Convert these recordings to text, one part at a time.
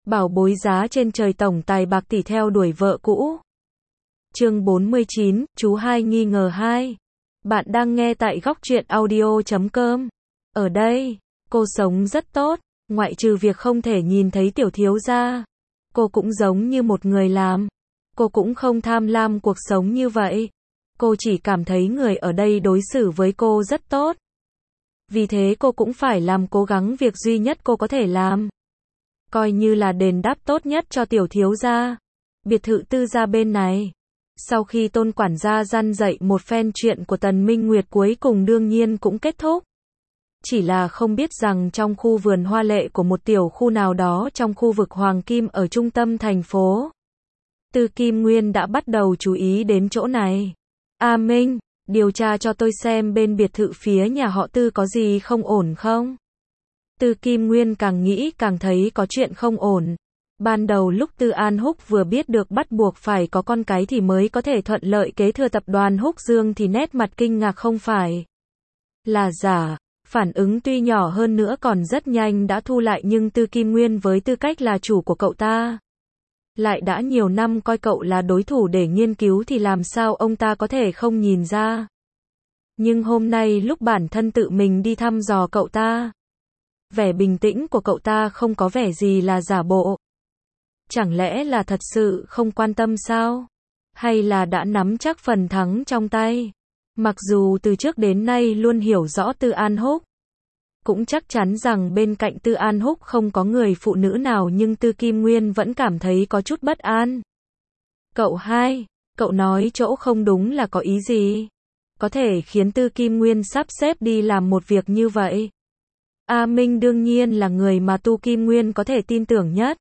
Bảo bối giá trên trời tổng tài bạc tỷ theo đuổi vợ cũ. Chương 49, chú hai nghi ngờ 2. Bạn đang nghe tại góc truyện audio.com. Ở đây, cô sống rất tốt, ngoại trừ việc không thể nhìn thấy tiểu thiếu gia. Cô cũng giống như một người làm. Cô cũng không tham lam cuộc sống như vậy. Cô chỉ cảm thấy người ở đây đối xử với cô rất tốt. Vì thế cô cũng phải làm cố gắng việc duy nhất cô có thể làm. Coi như là đền đáp tốt nhất cho tiểu thiếu gia. Biệt thự tư gia bên này. Sau khi Tôn quản gia răn dạy một phen, chuyện của Tần Minh Nguyệt cuối cùng đương nhiên cũng kết thúc. Chỉ là không biết rằng trong khu vườn hoa lệ của một tiểu khu nào đó trong khu vực Hoàng Kim ở trung tâm thành phố, Tư Kim Nguyên đã bắt đầu chú ý đến chỗ này. A Minh, điều tra cho tôi xem bên biệt thự phía nhà họ Tư có gì không ổn không? Tư Kim Nguyên càng nghĩ càng thấy có chuyện không ổn. Ban đầu lúc Tư An Húc vừa biết được bắt buộc phải có con cái thì mới có thể thuận lợi kế thừa tập đoàn Húc Dương thì nét mặt kinh ngạc không phải là giả. Phản ứng tuy nhỏ hơn nữa còn rất nhanh đã thu lại, nhưng Tư Kim Nguyên với tư cách là chủ của cậu ta, lại đã nhiều năm coi cậu là đối thủ để nghiên cứu thì làm sao ông ta có thể không nhìn ra. Nhưng hôm nay lúc bản thân tự mình đi thăm dò cậu ta, vẻ bình tĩnh của cậu ta không có vẻ gì là giả bộ. Chẳng lẽ là thật sự không quan tâm sao? Hay là đã nắm chắc phần thắng trong tay? Mặc dù từ trước đến nay luôn hiểu rõ Tư An Húc, cũng chắc chắn rằng bên cạnh Tư An Húc không có người phụ nữ nào, nhưng Tư Kim Nguyên vẫn cảm thấy có chút bất an. Cậu hai, cậu nói chỗ không đúng là có ý gì? Có thể khiến Tư Kim Nguyên sắp xếp đi làm một việc như vậy? A Minh đương nhiên là người mà Tư Kim Nguyên có thể tin tưởng nhất.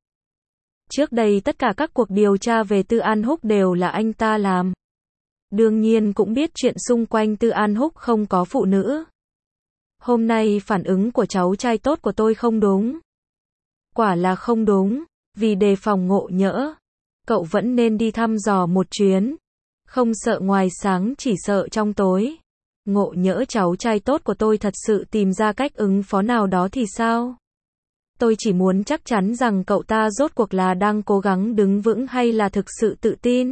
Trước đây tất cả các cuộc điều tra về Tư An Húc đều là anh ta làm. Đương nhiên cũng biết chuyện xung quanh Tư An Húc không có phụ nữ. Hôm nay phản ứng của cháu trai tốt của tôi không đúng. Quả là không đúng, vì đề phòng ngộ nhỡ. Cậu vẫn nên đi thăm dò một chuyến. Không sợ ngoài sáng chỉ sợ trong tối. Ngộ nhỡ cháu trai tốt của tôi thật sự tìm ra cách ứng phó nào đó thì sao? Tôi chỉ muốn chắc chắn rằng cậu ta rốt cuộc là đang cố gắng đứng vững hay là thực sự tự tin.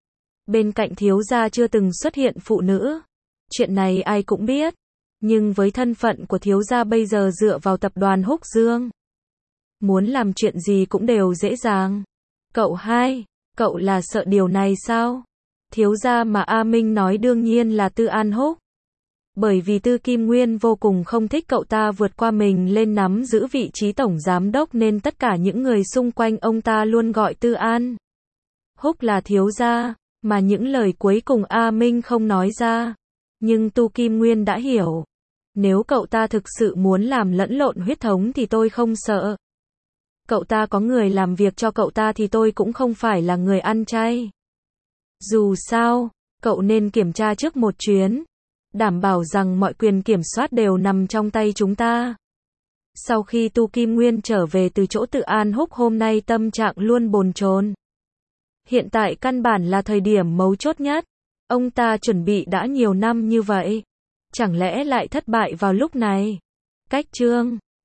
Bên cạnh thiếu gia chưa từng xuất hiện phụ nữ. Chuyện này ai cũng biết. Nhưng với thân phận của thiếu gia bây giờ dựa vào tập đoàn Húc Dương, muốn làm chuyện gì cũng đều dễ dàng. Cậu hai, cậu là sợ điều này sao? Thiếu gia mà A Minh nói đương nhiên là Tư An Húc. Bởi vì Tư Kim Nguyên vô cùng không thích cậu ta vượt qua mình lên nắm giữ vị trí tổng giám đốc, nên tất cả những người xung quanh ông ta luôn gọi Tư An Húc là thiếu gia, mà những lời cuối cùng A Minh không nói ra. Nhưng Tư Kim Nguyên đã hiểu. Nếu cậu ta thực sự muốn làm lẫn lộn huyết thống thì tôi không sợ. Cậu ta có người làm việc cho cậu ta thì tôi cũng không phải là người ăn chay. Dù sao, cậu nên kiểm tra trước một chuyến. Đảm bảo rằng mọi quyền kiểm soát đều nằm trong tay chúng ta. Sau khi Tư Kim Nguyên trở về từ chỗ Tư An Húc hôm nay tâm trạng luôn bồn chồn. Hiện tại căn bản là thời điểm mấu chốt nhất. Ông ta chuẩn bị đã nhiều năm như vậy. Chẳng lẽ lại thất bại vào lúc này? Cách chương